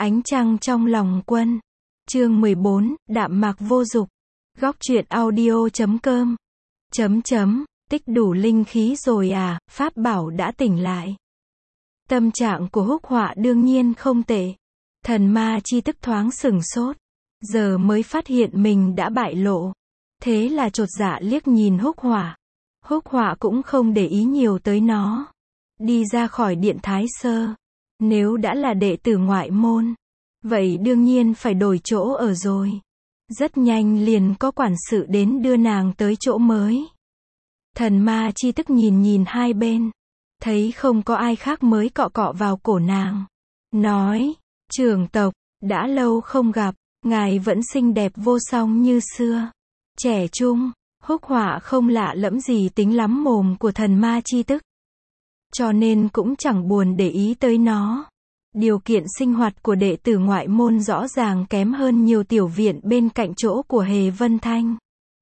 Ánh trăng trong lòng quân. Chương 14, đạm mạc vô dục. Góc truyện audio.com. Tích đủ linh khí rồi à, pháp bảo đã tỉnh lại. Tâm trạng của Húc Họa đương nhiên không tệ. Thần ma chi tức thoáng sửng sốt. Giờ mới phát hiện mình đã bại lộ. Thế là chột dạ liếc nhìn Húc Họa. Húc Họa cũng không để ý nhiều tới nó. Đi ra khỏi điện Thái Sơ. Nếu đã là đệ tử ngoại môn, vậy đương nhiên phải đổi chỗ ở rồi. Rất nhanh liền có quản sự đến đưa nàng tới chỗ mới. Thần ma chi tức nhìn hai bên. Thấy không có ai khác mới cọ cọ vào cổ nàng. Nói, trưởng tộc, đã lâu không gặp, ngài vẫn xinh đẹp vô song như xưa. Trẻ trung, Húc Họa không lạ lẫm gì tính lắm mồm của thần ma chi tức. Cho nên cũng chẳng buồn để ý tới nó. Điều kiện sinh hoạt của đệ tử ngoại môn rõ ràng kém hơn nhiều tiểu viện bên cạnh chỗ của Hề Vân Thanh.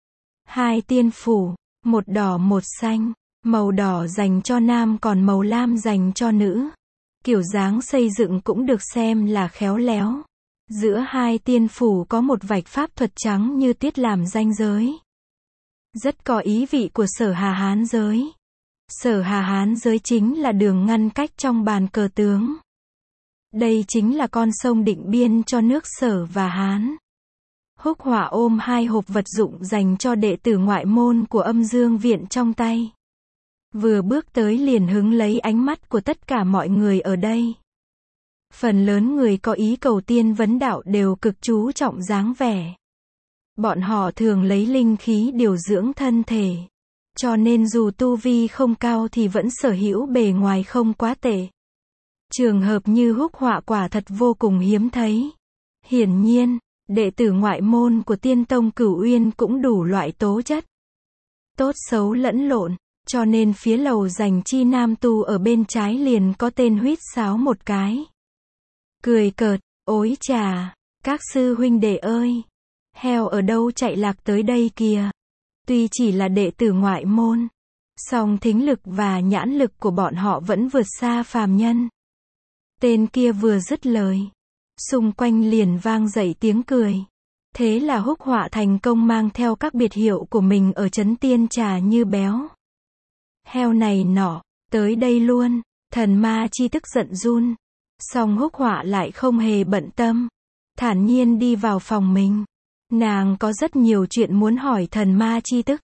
Hai tiên phủ, một đỏ một xanh, màu đỏ dành cho nam còn màu lam dành cho nữ. Kiểu dáng xây dựng cũng được xem là khéo léo. Giữa hai tiên phủ có một vạch pháp thuật trắng như tuyết làm ranh giới. Rất có ý vị của Sở Hà Hán giới. Sở Hà Hán giới chính là đường ngăn cách trong bàn cờ tướng. Đây chính là con sông định biên cho nước Sở và Hán. Húc Họa ôm hai hộp vật dụng dành cho đệ tử ngoại môn của Âm Dương Viện trong tay. Vừa bước tới liền hứng lấy ánh mắt của tất cả mọi người ở đây. Phần lớn người có ý cầu tiên vấn đạo đều cực chú trọng dáng vẻ. Bọn họ thường lấy linh khí điều dưỡng thân thể. Cho nên dù tu vi không cao thì vẫn sở hữu bề ngoài không quá tệ. Trường hợp như Húc Họa quả thật vô cùng hiếm thấy. Hiển nhiên, đệ tử ngoại môn của Tiên Tông Cửu Uyên cũng đủ loại tố chất. Tốt xấu lẫn lộn, cho nên phía lầu dành chi nam tu ở bên trái liền có tên huýt sáo một cái. Cười cợt, ối chà, các sư huynh đệ ơi, heo ở đâu chạy lạc tới đây kìa. Tuy chỉ là đệ tử ngoại môn, song thính lực và nhãn lực của bọn họ vẫn vượt xa phàm nhân. Tên kia vừa dứt lời, xung quanh liền vang dậy tiếng cười. Thế là Húc Họa thành công mang theo các biệt hiệu của mình ở trấn Tiên Trà như béo, heo này nọ, tới đây luôn. Thần ma chi tức giận run. Song Húc Họa lại không hề bận tâm. Thản nhiên đi vào phòng mình. Nàng có rất nhiều chuyện muốn hỏi thần ma chi tức.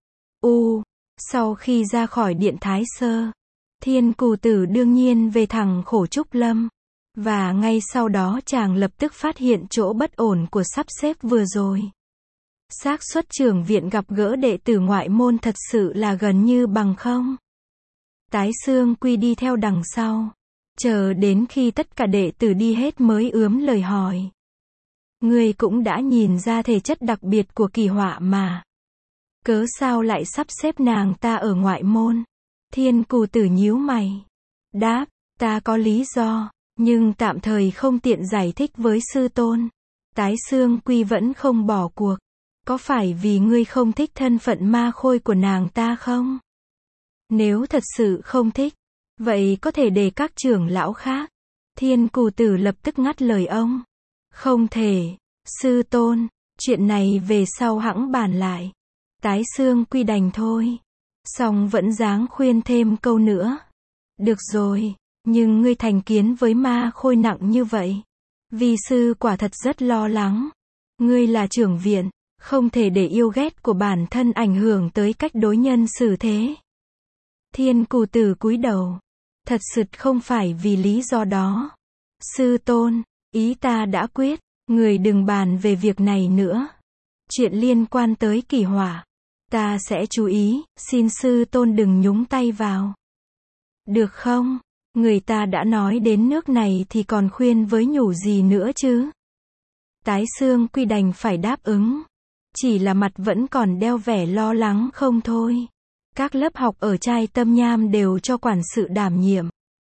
Sau khi ra khỏi điện Thái Sơ, Thiên Cù Tử đương nhiên về thẳng Khổ Trúc Lâm. Và ngay sau đó chàng lập tức phát hiện chỗ bất ổn của sắp xếp vừa rồi. Xác suất trưởng viện gặp gỡ đệ tử ngoại môn thật sự là gần như bằng không. Tái Xương Quy đi theo đằng sau. Chờ đến khi tất cả đệ tử đi hết mới ướm lời hỏi. Ngươi cũng đã nhìn ra thể chất đặc biệt của Kỳ Họa mà. Cớ sao lại sắp xếp nàng ta ở ngoại môn? Thiên Cù Tử nhíu mày. Đáp, ta có lý do, nhưng tạm thời không tiện giải thích với sư tôn. Tái Xương Quy vẫn không bỏ cuộc. Có phải vì ngươi không thích thân phận ma khôi của nàng ta không? Nếu thật sự không thích, vậy có thể để các trưởng lão khác. Thiên Cù Tử lập tức ngắt lời ông. Không thể, sư tôn, chuyện này về sau hẵng bàn lại. Tái Xương Quy đành thôi. Song vẫn dáng khuyên thêm câu nữa. Được rồi, nhưng ngươi thành kiến với ma khôi nặng như vậy. Vi sư quả thật rất lo lắng. Ngươi là trưởng viện, không thể để yêu ghét của bản thân ảnh hưởng tới cách đối nhân xử thế. Thiên Cù Tử cúi đầu. Thật sự không phải vì lý do đó. Sư tôn, ý ta đã quyết, người đừng bàn về việc này nữa. Chuyện liên quan tới Kỳ Họa, ta sẽ chú ý, xin sư tôn đừng nhúng tay vào. Được không? Người ta đã nói đến nước này thì còn khuyên với nhủ gì nữa chứ? Tái Xương Quy đành phải đáp ứng. Chỉ là mặt vẫn còn đeo vẻ lo lắng không thôi. Các lớp học ở Trai Tâm Nham đều cho quản sự đảm nhiệm.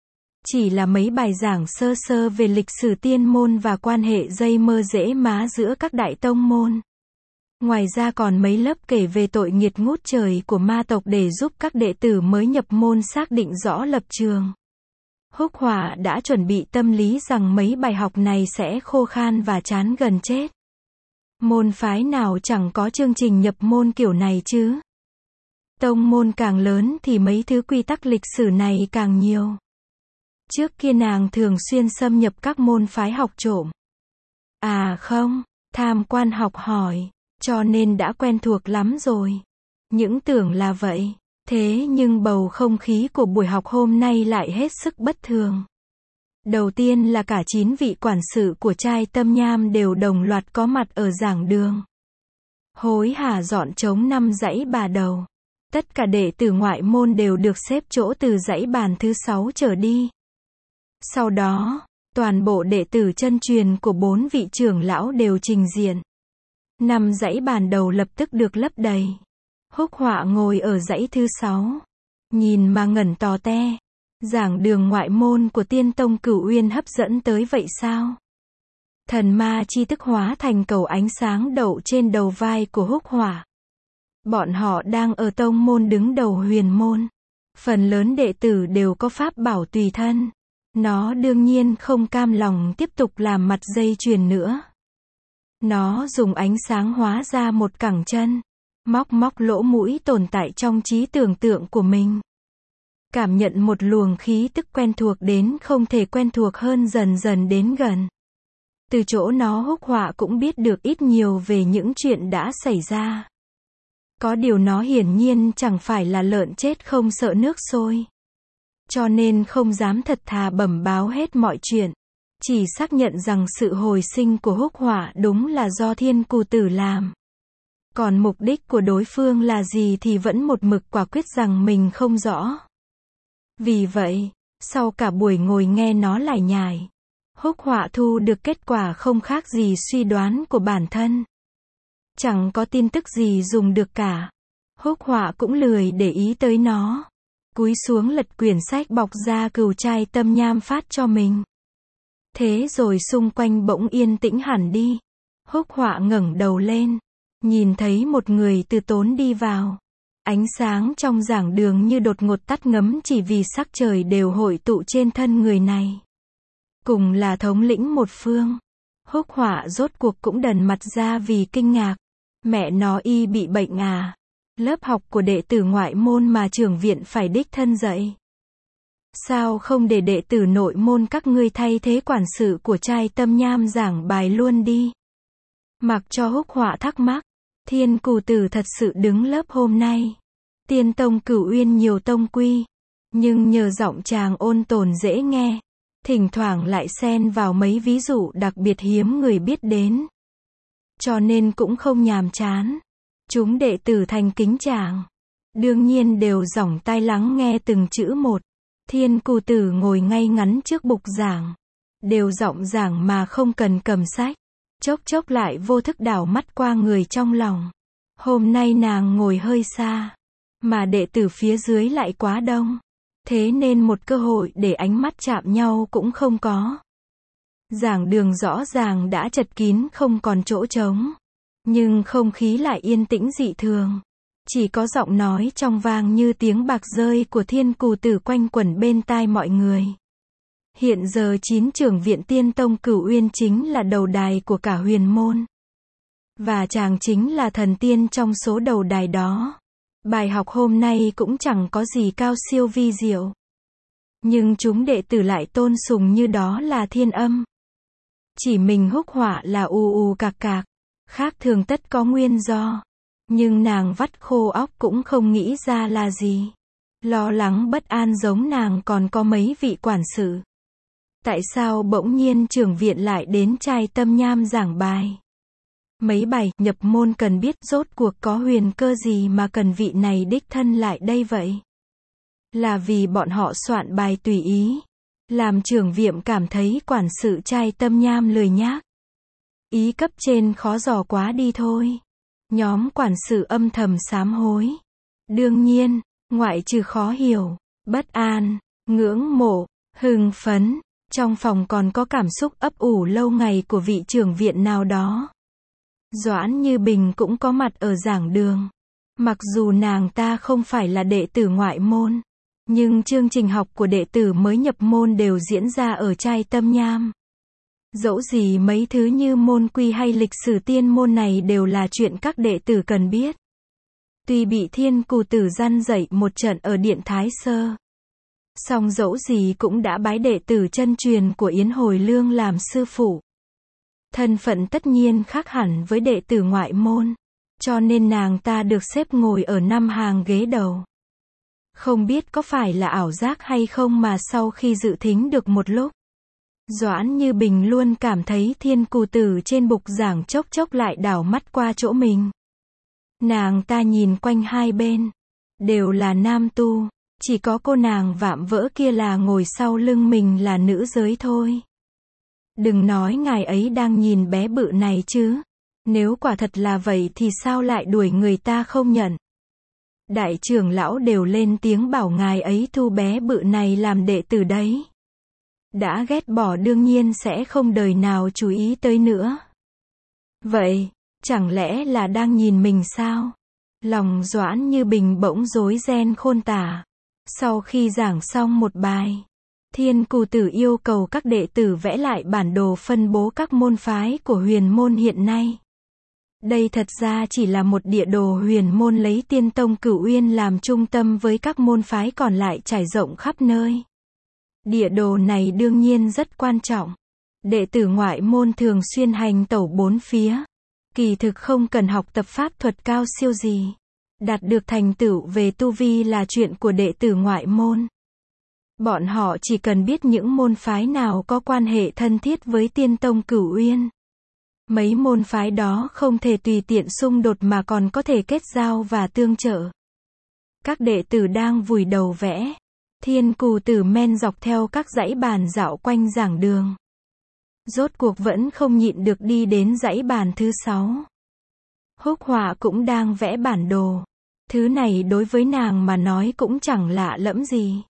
Chỉ là mấy bài giảng sơ sơ về lịch sử tiên môn và quan hệ dây mơ rễ má giữa các đại tông môn. Ngoài ra còn mấy lớp kể về tội nghiệt ngút trời của ma tộc để giúp các đệ tử mới nhập môn xác định rõ lập trường. Húc Họa đã chuẩn bị tâm lý rằng mấy bài học này sẽ khô khan và chán gần chết. Môn phái nào chẳng có chương trình nhập môn kiểu này chứ. Tông môn càng lớn thì mấy thứ quy tắc lịch sử này càng nhiều. Trước kia nàng thường xuyên xâm nhập các môn phái học trộm. À không, tham quan học hỏi, cho nên đã quen thuộc lắm rồi. Những tưởng là vậy. Thế nhưng bầu không khí của buổi học hôm nay lại hết sức bất thường. Đầu tiên là cả 9 vị quản sự của trai Tâm Nham đều đồng loạt có mặt ở giảng đường. Hối hả dọn trống 5 dãy bà đầu. Tất cả đệ tử ngoại môn đều được xếp chỗ từ dãy bàn thứ 6 trở đi. Sau đó, toàn bộ đệ tử chân truyền của 4 vị trưởng lão đều trình diện. 5 dãy bàn đầu lập tức được lấp đầy. Húc Họa ngồi ở dãy thứ 6. Nhìn mà ngẩn tò te. Giảng đường ngoại môn của Tiên Tông Cửu Uyên hấp dẫn tới vậy sao? Thần ma chi tức hóa thành cầu ánh sáng đậu trên đầu vai của Húc Họa. Bọn họ đang ở tông môn đứng đầu huyền môn. Phần lớn đệ tử đều có pháp bảo tùy thân. Nó đương nhiên không cam lòng tiếp tục làm mặt dây chuyền nữa. Nó dùng ánh sáng hóa ra một cẳng chân. Móc lỗ mũi tồn tại trong trí tưởng tượng của mình. Cảm nhận một luồng khí tức quen thuộc đến không thể quen thuộc hơn dần dần đến gần. Từ chỗ nó Húc Họa cũng biết được ít nhiều về những chuyện đã xảy ra. Có điều nó hiển nhiên chẳng phải là lợn chết không sợ nước sôi. Cho nên không dám thật thà bẩm báo hết mọi chuyện. Chỉ xác nhận rằng sự hồi sinh của Húc Họa đúng là do Thiên Cù Tử làm. Còn mục đích của đối phương là gì thì vẫn một mực quả quyết rằng mình không rõ. Vì vậy, sau cả buổi ngồi nghe nó lải nhải, Húc Họa thu được kết quả không khác gì suy đoán của bản thân. Chẳng có tin tức gì dùng được cả. Húc Họa cũng lười để ý tới nó. Cúi xuống lật quyển sách bọc ra Cửu Trai Tâm Nham phát cho mình. Thế rồi xung quanh bỗng yên tĩnh hẳn đi. Húc Họa ngẩng đầu lên. Nhìn thấy một người từ tốn đi vào. Ánh sáng trong giảng đường như đột ngột tắt ngấm chỉ vì sắc trời đều hội tụ trên thân người này. Cùng là thống lĩnh một phương. Húc Họa rốt cuộc cũng đần mặt ra vì kinh ngạc. Mẹ nó y bị bệnh à? Lớp học của đệ tử ngoại môn mà trưởng viện phải đích thân dạy. Sao không để đệ tử nội môn các ngươi thay thế quản sự của trai Tâm Nham giảng bài luôn đi? Mặc cho Húc Họa thắc mắc. Thiên Cù Tử thật sự đứng lớp hôm nay. Tiên Tông Cửu Uyên nhiều tông quy. Nhưng nhờ giọng chàng ôn tồn dễ nghe. Thỉnh thoảng lại xen vào mấy ví dụ đặc biệt hiếm người biết đến. Cho nên cũng không nhàm chán. Chúng đệ tử thành kính chàng. Đương nhiên đều dõng tai lắng nghe từng chữ một. Thiên Cù Tử ngồi ngay ngắn trước bục giảng. Đều giọng giảng mà không cần cầm sách. Chốc chốc lại vô thức đảo mắt qua người trong lòng. Hôm nay nàng ngồi hơi xa. Mà đệ tử phía dưới lại quá đông. Thế nên một cơ hội để ánh mắt chạm nhau cũng không có. Giảng đường rõ ràng đã chật kín không còn chỗ trống. Nhưng không khí lại yên tĩnh dị thường. Chỉ có giọng nói trong vang như tiếng bạc rơi của Thiên Cù Tử quanh quẩn bên tai mọi người. Hiện giờ 9 trưởng viện Tiên Tông Cửu Uyên chính là đầu đài của cả huyền môn. Và chàng chính là thần tiên trong số đầu đài đó. Bài học hôm nay cũng chẳng có gì cao siêu vi diệu. Nhưng chúng đệ tử lại tôn sùng như đó là thiên âm. Chỉ mình Húc Họa là ù cạc cạc. Khác thường tất có nguyên do. Nhưng nàng vắt khô óc cũng không nghĩ ra là gì. Lo lắng bất an giống nàng còn có mấy vị quản sự. Tại sao bỗng nhiên trưởng viện lại đến trai Tâm Nham giảng bài? Mấy bài nhập môn cần biết rốt cuộc có huyền cơ gì mà cần vị này đích thân lại đây vậy? Là vì bọn họ soạn bài tùy ý. Làm trưởng viện cảm thấy quản sự trai Tâm Nham lười nhác. Ý cấp trên khó dò quá đi thôi. Nhóm quản sự âm thầm sám hối. Đương nhiên, ngoại trừ khó hiểu, bất an, ngưỡng mộ, hưng phấn, trong phòng còn có cảm xúc ấp ủ lâu ngày của vị trưởng viện nào đó. Doãn Như Bình cũng có mặt ở giảng đường. Mặc dù nàng ta không phải là đệ tử ngoại môn, Nhưng chương trình học của đệ tử mới nhập môn đều diễn ra ở Trai Tâm Nham. Dẫu gì mấy thứ như môn quy hay lịch sử tiên môn này đều là chuyện các đệ tử cần biết. Tuy bị Thiên Cù Tử răn dạy một trận ở Điện Thái Sơ, song dẫu gì cũng đã bái đệ tử chân truyền của Yến Hồi Lương làm sư phụ. Thân phận tất nhiên khác hẳn với đệ tử ngoại môn, cho nên nàng ta được xếp ngồi ở 5 hàng ghế đầu. Không biết có phải là ảo giác hay không mà sau khi dự thính được một lúc, Doãn Như Bình luôn cảm thấy Thiên Cù Tử trên bục giảng chốc chốc lại đảo mắt qua chỗ mình. Nàng ta nhìn quanh hai bên, đều là nam tu, chỉ có cô nàng vạm vỡ kia là ngồi sau lưng mình là nữ giới thôi. Đừng nói ngài ấy đang nhìn bé bự này chứ, nếu quả thật là vậy thì sao lại đuổi người ta không nhận. Đại trưởng lão đều lên tiếng bảo ngài ấy thu bé bự này làm đệ tử đấy. Đã ghét bỏ đương nhiên sẽ không đời nào chú ý tới nữa. Vậy, chẳng lẽ là đang nhìn mình sao? Lòng Doãn Như Bình bỗng rối ren khôn tả. Sau khi giảng xong một bài, Thiên Cù Tử yêu cầu các đệ tử vẽ lại bản đồ phân bố các môn phái của huyền môn hiện nay. Đây thật ra chỉ là một địa đồ huyền môn lấy Tiên Tông Cửu Uyên làm trung tâm với các môn phái còn lại trải rộng khắp nơi. Địa đồ này đương nhiên rất quan trọng. Đệ tử ngoại môn thường xuyên hành tẩu bốn phía. Kỳ thực không cần học tập pháp thuật cao siêu gì. Đạt được thành tựu về tu vi là chuyện của đệ tử ngoại môn. Bọn họ chỉ cần biết những môn phái nào có quan hệ thân thiết với Tiên Tông Cửu Uyên. Mấy môn phái đó không thể tùy tiện xung đột mà còn có thể kết giao và tương trợ. Các đệ tử đang vùi đầu vẽ. Thiên Cù Tử men dọc theo các dãy bàn dạo quanh giảng đường. Rốt cuộc vẫn không nhịn được đi đến dãy bàn thứ 6. Húc Họa cũng đang vẽ bản đồ. Thứ này đối với nàng mà nói cũng chẳng lạ lẫm gì.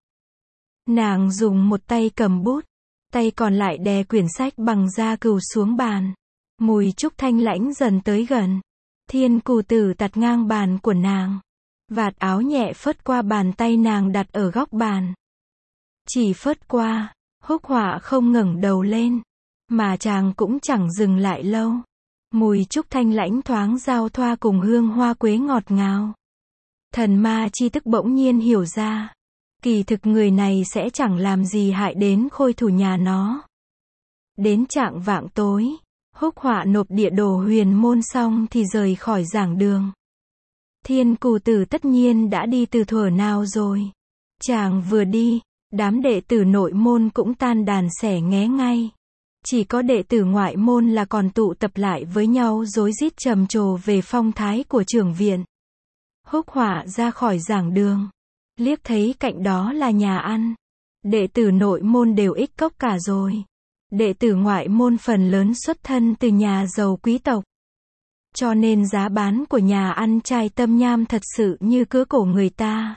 Nàng dùng một tay cầm bút, tay còn lại đè quyển sách bằng da cừu xuống bàn. Mùi trúc thanh lãnh dần tới gần. Thiên Cù Tử đặt ngang bàn của nàng. Vạt áo nhẹ phất qua bàn tay nàng đặt ở góc bàn. Chỉ phất qua, Húc Họa không ngẩng đầu lên. Mà chàng cũng chẳng dừng lại lâu. Mùi trúc thanh lãnh thoáng giao thoa cùng hương hoa quế ngọt ngào. Thần ma chi tức bỗng nhiên hiểu ra. Kỳ thực người này sẽ chẳng làm gì hại đến khôi thủ nhà nó. Đến chạng vạng tối, Húc Họa nộp địa đồ huyền môn xong thì rời khỏi giảng đường. Thiên Cù Tử tất nhiên đã đi từ thuở nào rồi. Chàng vừa đi, đám đệ tử nội môn cũng tan đàn xẻ nghé ngay. Chỉ có đệ tử ngoại môn là còn tụ tập lại với nhau rối rít trầm trồ về phong thái của trưởng viện. Húc Họa ra khỏi giảng đường, liếc thấy cạnh đó là nhà ăn. Đệ tử nội môn đều ích cốc cả rồi. Đệ tử ngoại môn phần lớn xuất thân từ nhà giàu quý tộc. Cho nên giá bán của nhà ăn Trai Tâm Nham thật sự như cứa cổ người ta.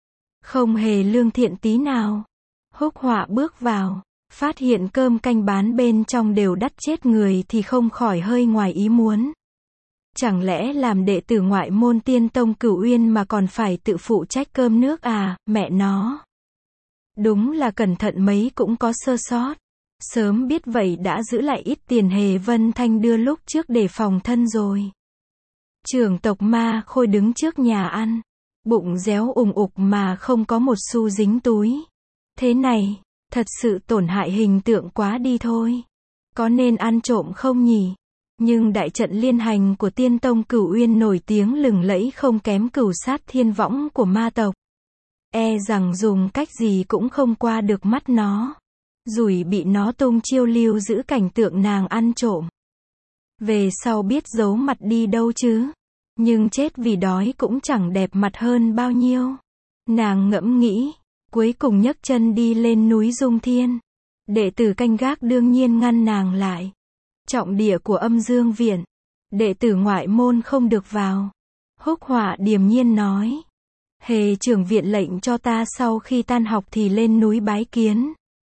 Không hề lương thiện tí nào. Húc Họa bước vào, phát hiện cơm canh bán bên trong đều đắt chết người thì không khỏi hơi ngoài ý muốn. Chẳng lẽ làm đệ tử ngoại môn Tiên Tông Cửu Uyên mà còn phải tự phụ trách cơm nước à, mẹ nó. Đúng là cẩn thận mấy cũng có sơ sót. Sớm biết vậy đã giữ lại ít tiền Hề Vân Thanh đưa lúc trước để phòng thân rồi. Trưởng tộc Ma Khôi đứng trước nhà ăn, bụng réo ùng ục mà không có một xu dính túi. Thế này, thật sự tổn hại hình tượng quá đi thôi. Có nên ăn trộm không nhỉ? Nhưng đại trận liên hành của Tiên Tông Cửu Uyên nổi tiếng lừng lẫy không kém Cửu Sát Thiên Võng của ma tộc. E rằng dùng cách gì cũng không qua được mắt nó. Rủi bị nó tung chiêu lưu giữ cảnh tượng nàng ăn trộm. Về sau biết giấu mặt đi đâu chứ. Nhưng chết vì đói cũng chẳng đẹp mặt hơn bao nhiêu. Nàng ngẫm nghĩ, cuối cùng nhấc chân đi lên núi Dung Thiên. Đệ tử canh gác đương nhiên ngăn nàng lại. Trọng địa của Âm Dương Viện, đệ tử ngoại môn không được vào. Húc Họa điềm nhiên nói. Hề trưởng viện lệnh cho ta sau khi tan học thì lên núi bái kiến.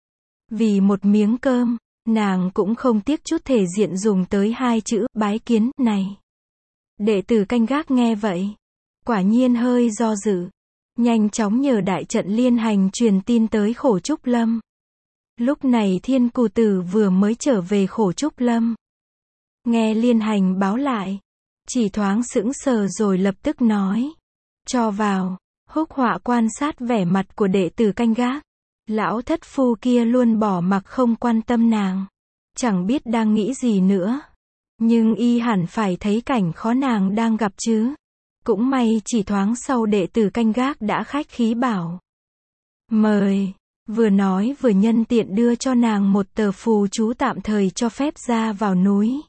Vì một miếng cơm, nàng cũng không tiếc chút thể diện dùng tới hai chữ bái kiến này. Đệ tử canh gác nghe vậy, quả nhiên hơi do dự. nhanh chóng nhờ đại trận liên hành truyền tin tới Khổ Trúc Lâm. Lúc này Thiên Cù Tử vừa mới trở về Khổ Trúc Lâm. Nghe liên hành báo lại, chỉ thoáng sững sờ rồi lập tức nói. Cho vào. Húc Họa quan sát vẻ mặt của đệ tử canh gác. Lão thất phu kia luôn bỏ mặc không quan tâm nàng. Chẳng biết đang nghĩ gì nữa. Nhưng y hẳn phải thấy cảnh khó nàng đang gặp chứ. Cũng may chỉ thoáng sau đệ tử canh gác đã khách khí bảo. Mời. Vừa nói vừa nhân tiện đưa cho nàng một tờ phù chú tạm thời cho phép ra vào núi.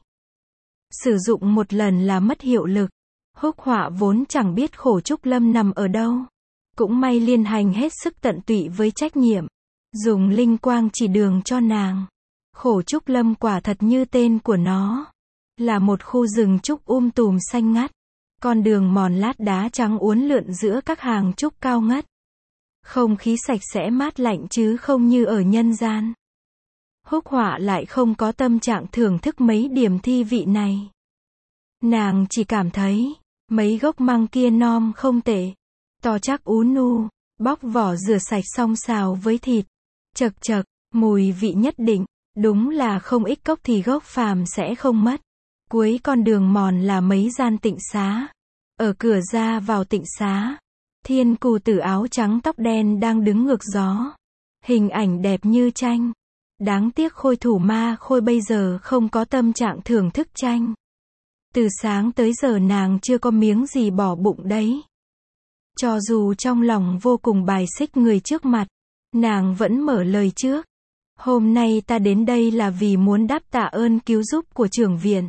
Sử dụng một lần là mất hiệu lực. Húc Họa vốn chẳng biết Khổ Trúc Lâm nằm ở đâu. Cũng may liên hành hết sức tận tụy với trách nhiệm. Dùng linh quang chỉ đường cho nàng. Khổ Trúc Lâm quả thật như tên của nó. Là một khu rừng trúc tùm xanh ngắt. Con đường mòn lát đá trắng uốn lượn giữa các hàng trúc cao ngất. Không khí sạch sẽ mát lạnh chứ không như ở nhân gian. Húc Họa lại không có tâm trạng thưởng thức mấy điểm thi vị này. Nàng chỉ cảm thấy, mấy gốc măng kia non không tệ. To chắc nu, bóc vỏ rửa sạch xong xào với thịt. Chật chật, mùi vị nhất định, đúng là không ít cốc thì gốc phàm sẽ không mất. Cuối con đường mòn là mấy gian tịnh xá. Ở cửa ra vào tịnh xá, Thiên Cù Tử áo trắng tóc đen đang đứng ngược gió. Hình ảnh đẹp như tranh. Đáng tiếc Khôi Thủ Ma Khôi bây giờ không có tâm trạng thưởng thức tranh. Từ sáng tới giờ nàng chưa có miếng gì bỏ bụng đấy. Cho dù trong lòng vô cùng bài xích người trước mặt, nàng vẫn mở lời trước. Hôm nay ta đến đây là vì muốn đáp tạ ơn cứu giúp của trưởng viện.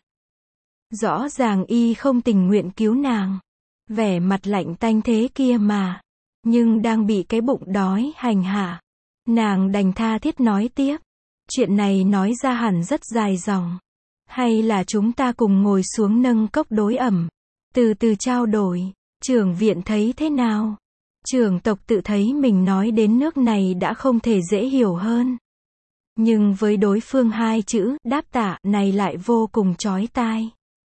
Rõ ràng y không tình nguyện cứu nàng. Vẻ mặt lạnh tanh thế kia mà. Nhưng đang bị cái bụng đói hành hạ. Nàng đành tha thiết nói tiếp. Chuyện này nói ra hẳn rất dài dòng. Hay là chúng ta cùng ngồi xuống nâng cốc đối ẩm. Từ từ trao đổi. Trưởng viện thấy thế nào? Trưởng tộc tự thấy mình nói đến nước này đã không thể dễ hiểu hơn. Nhưng với đối phương hai chữ đáp tạ này lại vô cùng chói tai.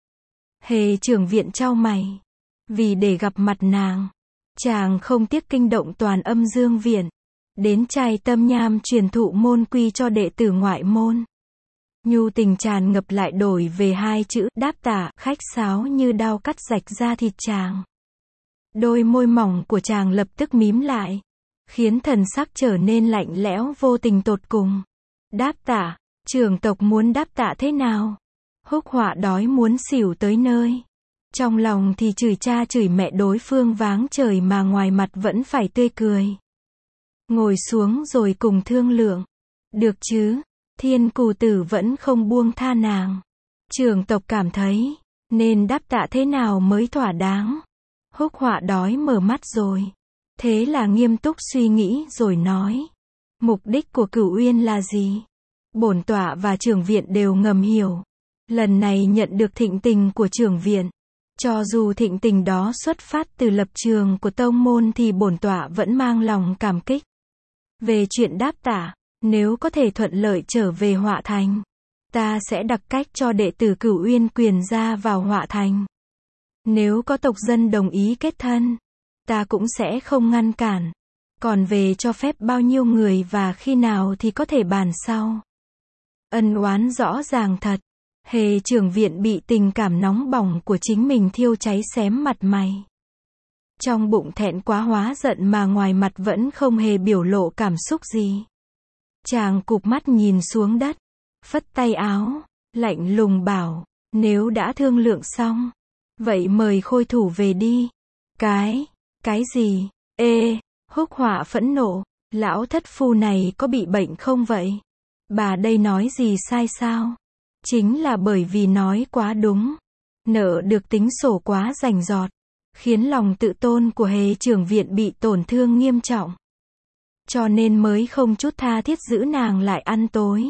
Hề trưởng viện chau mày. Vì để gặp mặt nàng, chàng không tiếc kinh động toàn Âm Dương viện. Đến trai tâm nham truyền thụ môn quy cho đệ tử ngoại môn. Nhu tình tràn ngập lại đổi về hai chữ đáp tạ khách sáo như đao cắt rạch da thịt chàng. Đôi môi mỏng của chàng lập tức mím lại, khiến thần sắc trở nên lạnh lẽo vô tình tột cùng. Đáp tạ, trưởng tộc muốn đáp tạ thế nào? Húc Họa đói muốn xỉu tới nơi. Trong lòng thì chửi cha chửi mẹ đối phương váng trời mà ngoài mặt vẫn phải tươi cười. Ngồi xuống rồi cùng thương lượng. Được chứ? Thiên Cù Tử vẫn không buông tha nàng. Trưởng tộc cảm thấy, nên đáp tạ thế nào mới thỏa đáng? Húc Họa đói mở mắt rồi. Thế là nghiêm túc suy nghĩ rồi nói. Mục đích của Cửu Uyên là gì? Bổn tọa và trưởng viện đều ngầm hiểu. Lần này nhận được thịnh tình của trưởng viện. Cho dù thịnh tình đó xuất phát từ lập trường của tông môn thì bổn tọa vẫn mang lòng cảm kích. Về chuyện đáp tạ, nếu có thể thuận lợi trở về Họa Thành, ta sẽ đặc cách cho đệ tử Cửu Uyên quyền ra vào Họa Thành. Nếu có tộc dân đồng ý kết thân, ta cũng sẽ không ngăn cản. Còn về cho phép bao nhiêu người và khi nào thì có thể bàn sau. Ân oán rõ ràng thật. Hề trưởng viện bị tình cảm nóng bỏng của chính mình thiêu cháy xém mặt mày. Trong bụng thẹn quá hóa giận mà ngoài mặt vẫn không hề biểu lộ cảm xúc gì. Chàng cụp mắt nhìn xuống đất, phất tay áo, lạnh lùng bảo, nếu đã thương lượng xong, vậy mời Khôi Thủ về đi. Cái gì? Húc Họa phẫn nộ, lão thất phu này có bị bệnh không vậy? Bà đây nói gì sai sao? Chính là bởi vì nói quá đúng, nợ được tính sổ quá rành rọt, khiến lòng tự tôn của Hề trưởng viện bị tổn thương nghiêm trọng. Cho nên mới không chút tha thiết giữ nàng lại ăn tối.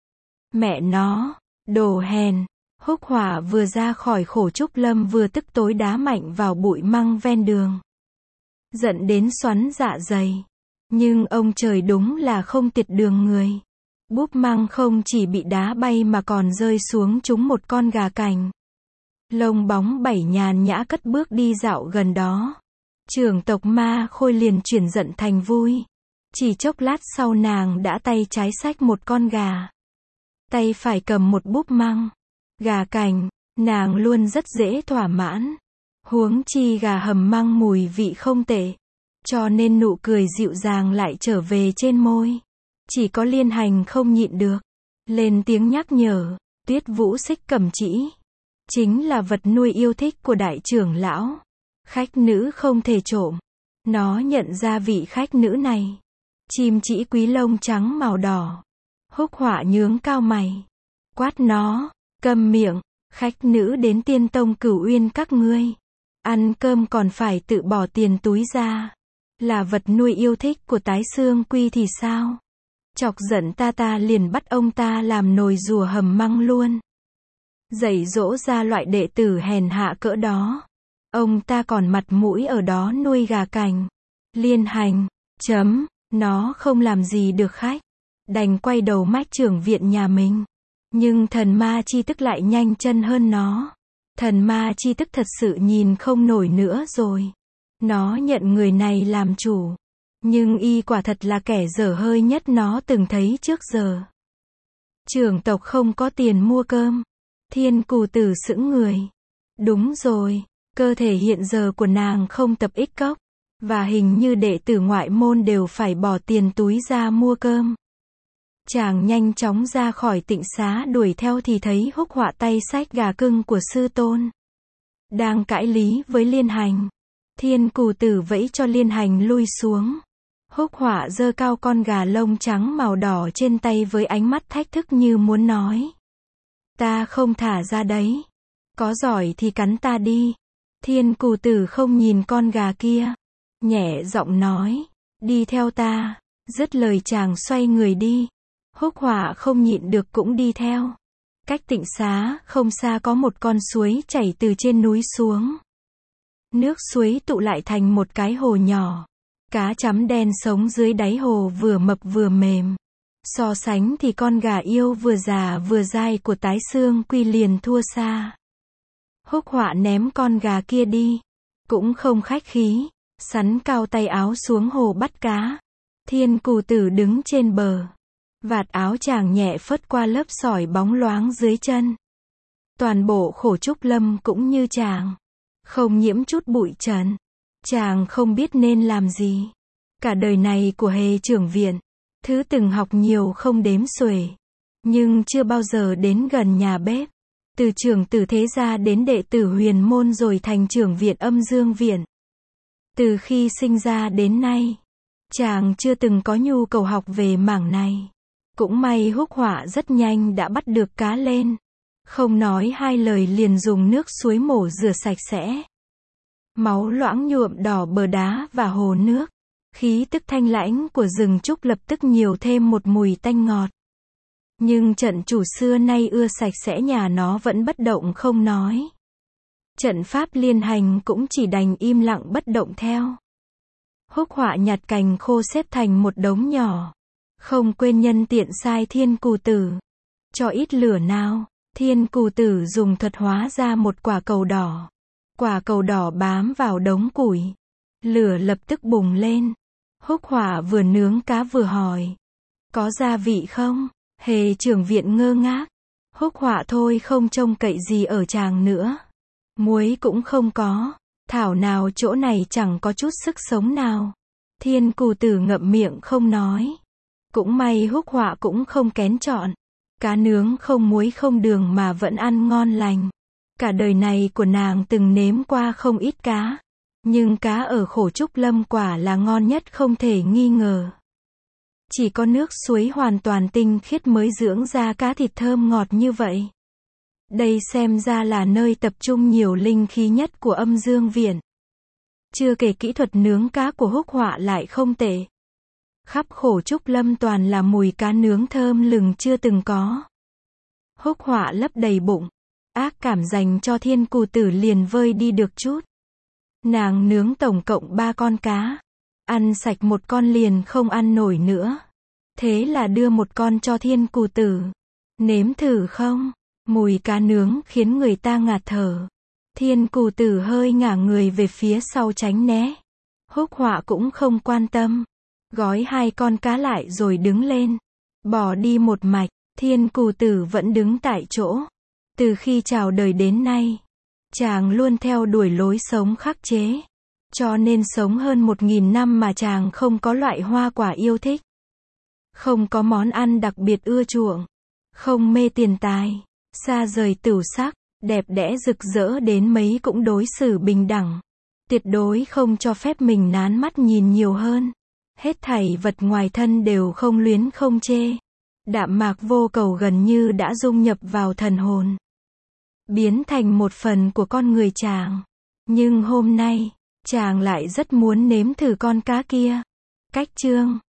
Mẹ nó, đồ hèn. Húc Họa vừa ra khỏi Khổ Trúc Lâm vừa tức tối đá mạnh vào bụi măng ven đường. Giận đến xoắn dạ dày. Nhưng ông trời đúng là không tiệt đường người. Búp măng không chỉ bị đá bay mà còn rơi xuống trúng một con gà cành. Lông bóng bảy nhàn nhã cất bước đi dạo gần đó. Trưởng tộc Ma Khôi liền chuyển giận thành vui. Chỉ chốc lát sau nàng đã tay trái xách một con gà, tay phải cầm một búp măng, gà cành, nàng luôn rất dễ thỏa mãn. Huống chi gà hầm măng mùi vị không tệ, cho nên nụ cười dịu dàng lại trở về trên môi. Chỉ có Liên Hành không nhịn được, lên tiếng nhắc nhở, Tuyết Vũ Xích Cẩm Chỉ chính là vật nuôi yêu thích của đại trưởng lão. Khách nữ không thể trộm. Nó nhận ra vị khách nữ này. Chim chỉ quý lông trắng màu đỏ. Húc Họa nhướng cao mày, quát nó, câm miệng, khách nữ đến Tiên Tông Cửu Uyên các ngươi. Ăn cơm còn phải tự bỏ tiền túi ra. Là vật nuôi yêu thích của Tái Xương Quy thì sao? Chọc giận ta liền bắt ông ta làm nồi rùa hầm măng luôn. Dạy dỗ ra loại đệ tử hèn hạ cỡ đó. Ông ta còn mặt mũi ở đó nuôi gà cành. Liên Hành, nó không làm gì được khách. Đành quay đầu mách trưởng viện nhà mình. Nhưng thần ma chi tức lại nhanh chân hơn nó. Thần ma chi tức thật sự nhìn không nổi nữa rồi. Nó nhận người này làm chủ. Nhưng y quả thật là kẻ dở hơi nhất nó từng thấy trước giờ. Trưởng tộc không có tiền mua cơm. Thiên Cù Tử sững người. Đúng rồi, cơ thể hiện giờ của nàng không tập ích cốc. Và hình như đệ tử ngoại môn đều phải bỏ tiền túi ra mua cơm. Chàng nhanh chóng ra khỏi tịnh xá đuổi theo thì thấy Húc Họa tay xách gà cưng của sư tôn. Đang cãi lý với Liên Hành. Thiên Cù Tử vẫy cho Liên Hành lui xuống. Húc Họa giơ cao con gà lông trắng màu đỏ trên tay với ánh mắt thách thức như muốn nói. Ta không thả ra đấy. Có giỏi thì cắn ta đi. Thiên Cù Tử không nhìn con gà kia. Nhẹ giọng nói. Đi theo ta. Dứt lời chàng xoay người đi. Húc Họa không nhịn được cũng đi theo. Cách tịnh xá không xa có một con suối chảy từ trên núi xuống. Nước suối tụ lại thành một cái hồ nhỏ. Cá chấm đen sống dưới đáy hồ vừa mập vừa mềm. So sánh thì con gà yêu vừa già vừa dai của Tái Xương Quy liền thua xa. Húc Họa ném con gà kia đi. Cũng không khách khí. Sắn cao tay áo xuống hồ bắt cá. Thiên Cù Tử đứng trên bờ. Vạt áo chàng nhẹ phất qua lớp sỏi bóng loáng dưới chân. Toàn bộ Khổ Trúc Lâm cũng như chàng. Không nhiễm chút bụi trần. Chàng không biết nên làm gì. Cả đời này của Hề trưởng viện. Thứ từng học nhiều không đếm xuể. Nhưng chưa bao giờ đến gần nhà bếp. Từ trưởng tử thế gia đến đệ tử huyền môn rồi thành trưởng viện Âm Dương viện. Từ khi sinh ra đến nay. Chàng chưa từng có nhu cầu học về mảng này. Cũng may Húc Họa rất nhanh đã bắt được cá lên. Không nói hai lời liền dùng nước suối mổ rửa sạch sẽ. Máu loãng nhuộm đỏ bờ đá và hồ nước. Khí tức thanh lãnh của rừng trúc lập tức nhiều thêm một mùi tanh ngọt. Nhưng trận chủ xưa nay ưa sạch sẽ nhà nó vẫn bất động không nói. Trận pháp Liên Hành cũng chỉ đành im lặng bất động theo. Húc Họa nhặt cành khô xếp thành một đống nhỏ. Không quên nhân tiện sai Thiên Cù Tử. Cho ít lửa nào. Thiên Cù Tử dùng thuật hóa ra một quả cầu đỏ. Quả cầu đỏ bám vào đống củi. Lửa lập tức bùng lên. Húc Họa vừa nướng cá vừa hỏi. Có gia vị không? Hề trưởng viện ngơ ngác. Húc Họa thôi không trông cậy gì ở chàng nữa. Muối cũng không có. Thảo nào chỗ này chẳng có chút sức sống nào. Thiên Cù Tử ngậm miệng không nói. Cũng may Húc Họa cũng không kén chọn. Cá nướng không muối không đường mà vẫn ăn ngon lành. Cả đời này của nàng từng nếm qua không ít cá. Nhưng cá ở Khổ Trúc Lâm quả là ngon nhất không thể nghi ngờ. Chỉ có nước suối hoàn toàn tinh khiết mới dưỡng ra cá thịt thơm ngọt như vậy. Đây xem ra là nơi tập trung nhiều linh khí nhất của Âm Dương viện. Chưa kể kỹ thuật nướng cá của Húc Họa lại không tệ. Khắp Khổ Trúc Lâm toàn là mùi cá nướng thơm lừng chưa từng có. Húc Họa lấp đầy bụng. Ác cảm dành cho Thiên Cù Tử liền vơi đi được chút. Nàng nướng tổng cộng 3 con cá. Ăn sạch một con liền không ăn nổi nữa. Thế là đưa một con cho Thiên Cù Tử. Nếm thử không? Mùi cá nướng khiến người ta ngạt thở. Thiên Cù Tử hơi ngả người về phía sau tránh né. Húc Họa cũng không quan tâm. Gói 2 con cá lại rồi đứng lên. Bỏ đi một mạch. Thiên Cù Tử vẫn đứng tại chỗ. Từ khi chào đời đến nay, chàng luôn theo đuổi lối sống khắc chế. Cho nên sống hơn 1000 năm mà chàng không có loại hoa quả yêu thích. Không có món ăn đặc biệt ưa chuộng. Không mê tiền tài. Xa rời tửu sắc. Đẹp đẽ rực rỡ đến mấy cũng đối xử bình đẳng. Tuyệt đối không cho phép mình nán mắt nhìn nhiều hơn. Hết thảy vật ngoài thân đều không luyến không chê. Đạm Mạc Vô Cầu gần như đã dung nhập vào thần hồn. Biến thành một phần của con người chàng. Nhưng hôm nay, chàng lại rất muốn nếm thử con cá kia. Cách chương